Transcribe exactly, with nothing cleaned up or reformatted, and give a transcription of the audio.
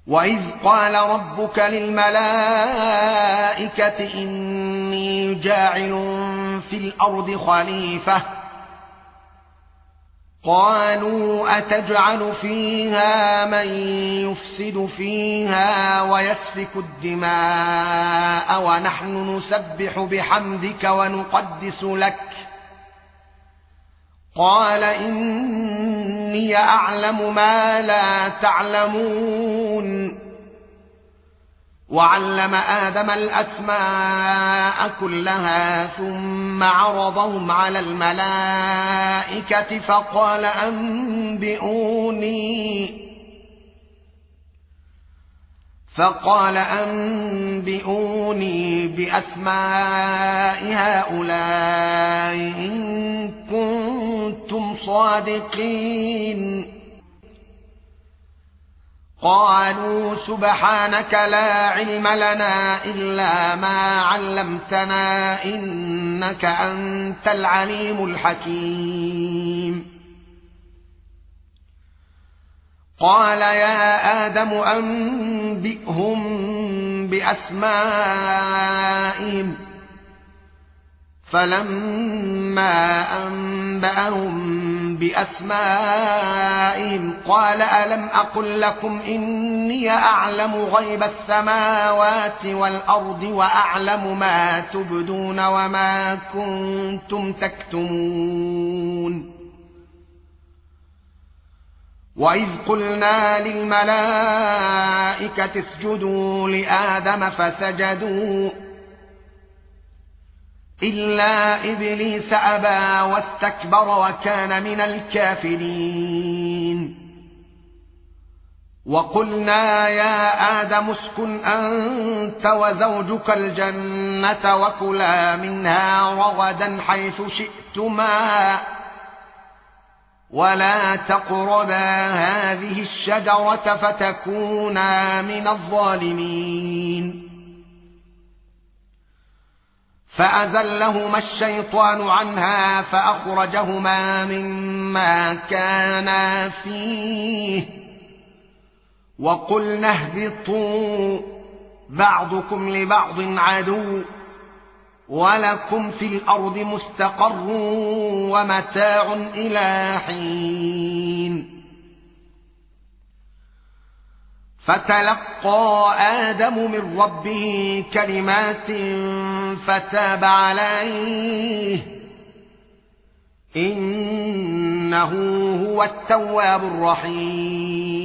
وإذ قال ربك للملائكة إني جاعل في الأرض خليفة قالوا أتجعل فيها من يفسد فيها ويسفك الدماء ونحن نسبح بحمدك ونقدس لك قال إني أعلم ما لا تعلمون وعلم آدم الأسماء كلها ثم عرضهم على الملائكة فقال أنبئوني فقال أنبئوني بأسماء هؤلاء إن كنتم صادقين قالوا سبحانك لا علم لنا إلا ما علمتنا إنك أنت العليم الحكيم قال يا آدم أنبئهم بأسمائهم فلما أنبأهم بأسمائهم قال ألم أقل لكم إني أعلم غيب السماوات والأرض وأعلم ما تبدون وما كنتم تكتمون وإذ قلنا للملائكة اسجدوا لآدم فسجدوا إلا إبليس أبى واستكبر وكان من الكافرين وقلنا يا آدم اسكن أنت وزوجك الجنة وكلا منها رغدا حيث شئتما ولا تقربا هذه الشجرة فتكونا من الظالمين فأزلهما الشيطان عنها فأخرجهما مما كانا فيه وقلنا اهبطوا بعضكم لبعض عدو ولكم في الأرض مستقر ومتاع إلى حين فتلقى آدم من ربه كلمات فتاب عليه إنه هو التواب الرحيم